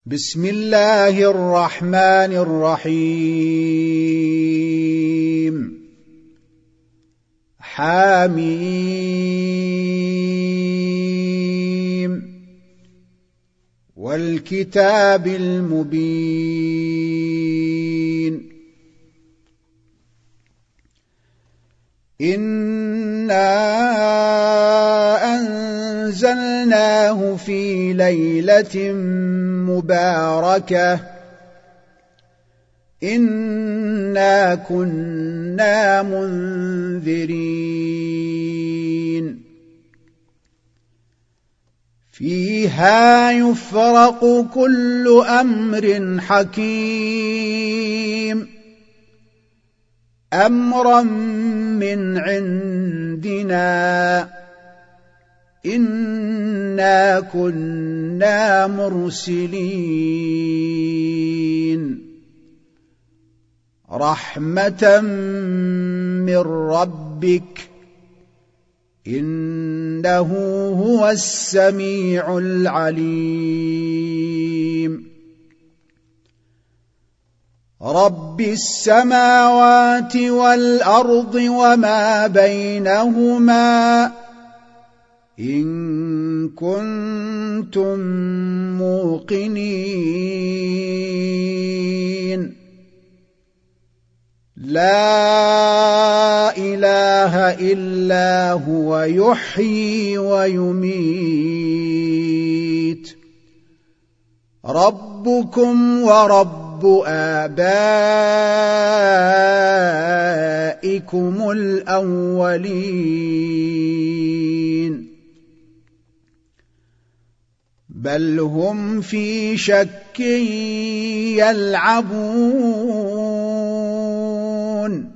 بسم الله الرحمن الرحيم حميم والكتاب المبين إنا أنزلناه في ليلة مباركة إنا كنا منذرين فيها يفرق كل أمر حكيم أمرا من عندنا إنا كنا مرسلين رحمة من ربك إنه هو السميع العليم رب السماوات والأرض وما بينهما إن كنتم موقنين لا إله إلا هو يحيي ويميت ربكم ورب آبائكم الأولين بل هم في شك يلعبون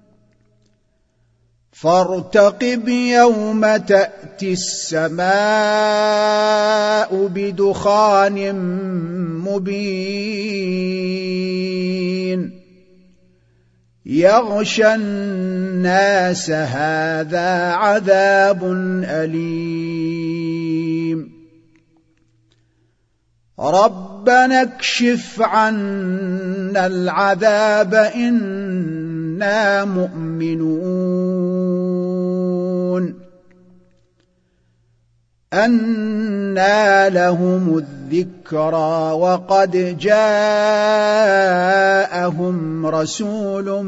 فارتقب يوم تأتي السماء بدخان مبين يغشى الناس هذا عذاب أليم ربنا اكشف عنا العذاب إنا مؤمنون أنى لهم الذكرى وقد جاءهم رسول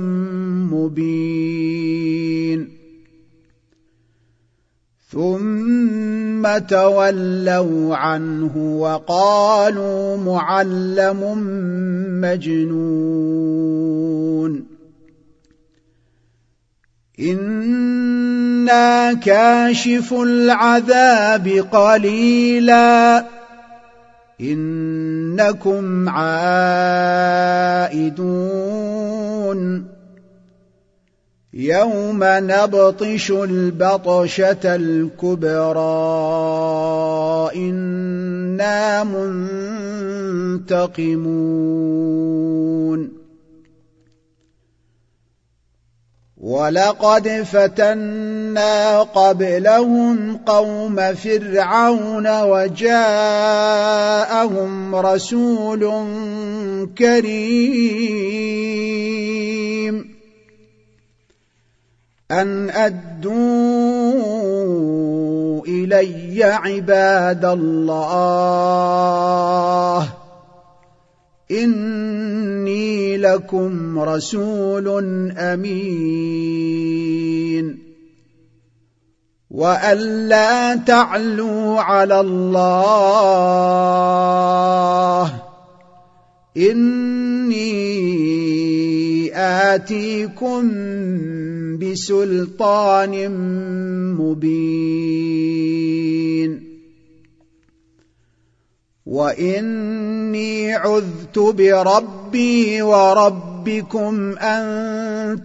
مبين ثم تولوا عنه وقالوا معلم مجنون إنا كاشف العذاب قليلا إنكم عائدون يوم نبطش البطشة الكبرى إنا منتقمون ولقد فتنا قبلهم قوم فرعون وجاءهم رسول كريم أن أدوا إلي عباد الله إني لكم رسول أمين وأن لا تعلوا على الله إني آتيكم بسلطان مبين وإني عذت بربي وربكم أن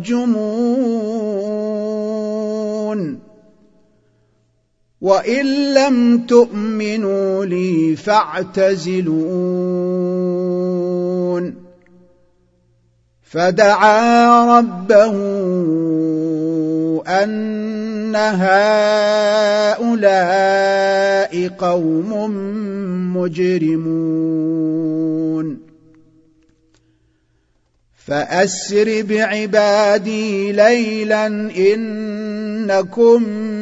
ترجمون وإن لم تؤمنوا لي فاعتزلون فدعا ربه أن هؤلاء قوم مجرمون فأسر بعبادي ليلا إنكم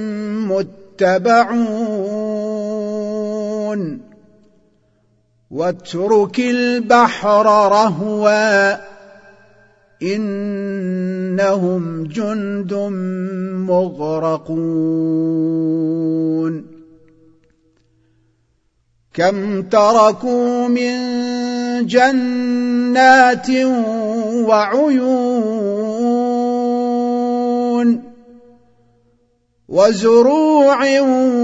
متبعون واترك البحر رهوا إنهم جند مغرقون كم تركوا من جنات وعيون وزروع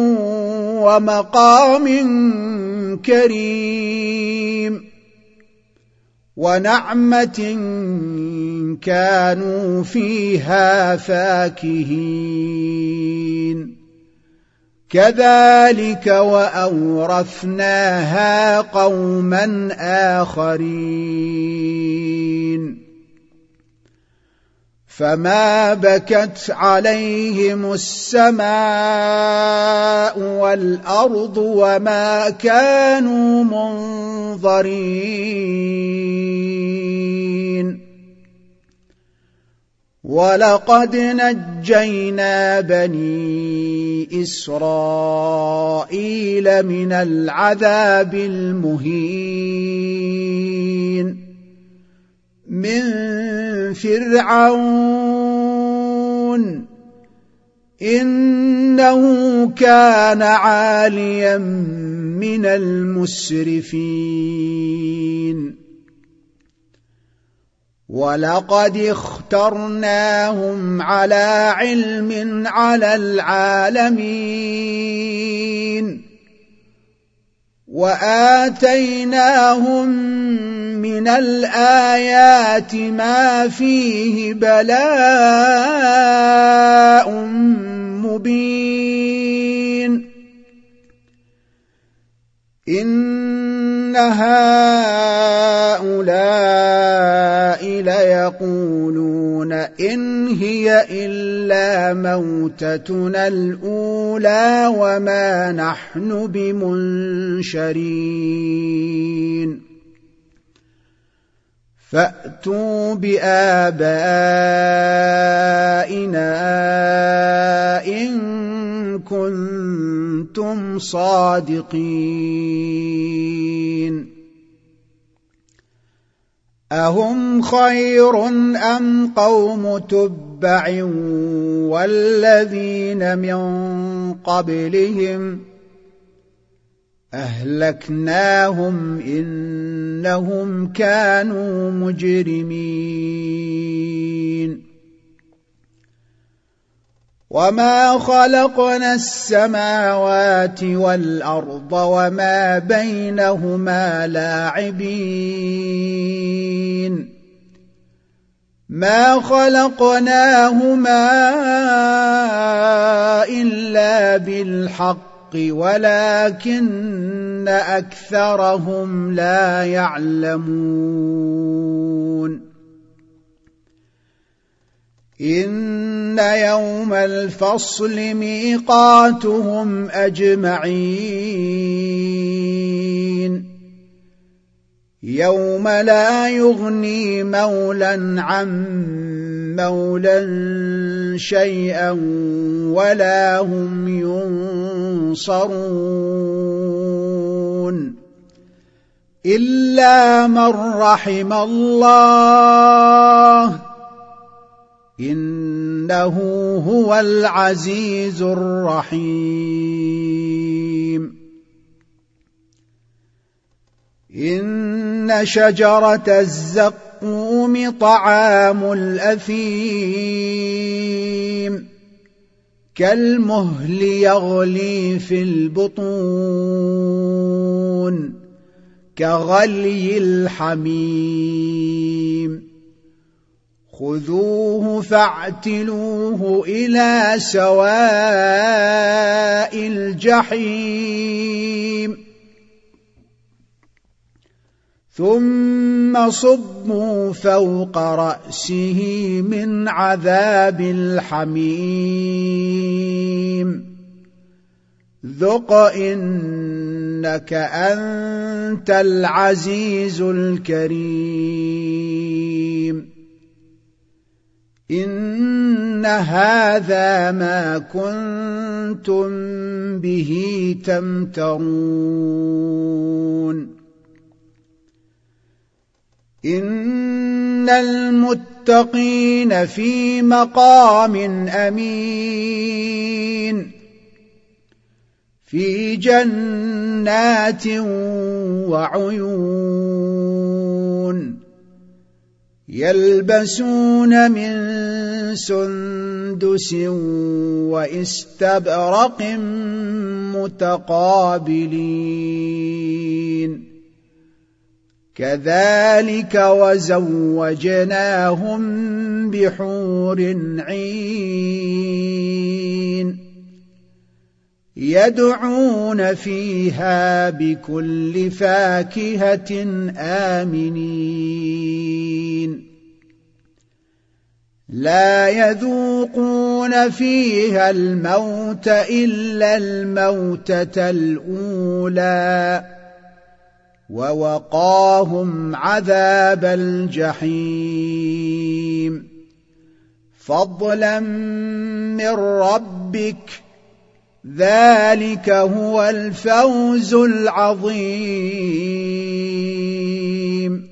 ومقام كريم ونعمة كانوا فيها فاكهين كذلك وأورثناها قوما آخرين فما بكت عليهم السماء والأرض وما كانوا منظرين ولقد نجينا بني إسرائيل من العذاب المهين من فرعون إنه كان عاليا من المسرفين ولقد اخترناهم على علم على العالمين وآتيناهم من الآيات ما فيه بلاء مبين إن هؤلاء ليقولون إن هي إلا موتتنا الأولى وما نحن بمنشرين فأتوا بآبائنا إن كنتم صادقين أهم خير أم قوم تبع والذين من قبلهم أهلكناهم إنهم كانوا مجرمين وما خلقنا السماوات والأرض وما بينهما لاعبين ما خلقناهما إلا بالحق ولكن أكثرهم لا يعلمون إن يوم الفصل ميقاتهم أجمعين يوم لا يغني مولا عن مولا شيئا ولا هم ينصرون إلا من رحم الله إنه هو العزيز الرحيم إن شجرة الزقوم طعام الأثيم كالمهل يغلي في البطون كغلي الحميم خذوه فاعتلوه إلى سواء الجحيم ثم صبوا فوق رأسه من عذاب الحميم ذق إنك أنت العزيز الكريم إن هذا ما كنتم به تمترون إن المتقين في مقام أمين في جنات وعيون يلبسون من سندس واستبرق متقابلين كذلك وزوجناهم بحور عين يدعون فيها بكل فاكهة آمنين لا يذوقون فيها الموت إلا الموتة الأولى ووقاهم عذاب الجحيم فضلا من ربك ذلك هو الفوز العظيم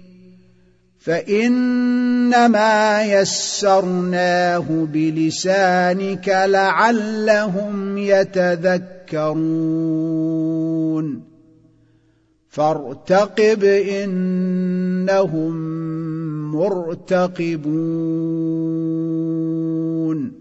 فإنما يسرناه بلسانك لعلهم يتذكرون فارتقب إنهم مرتقبون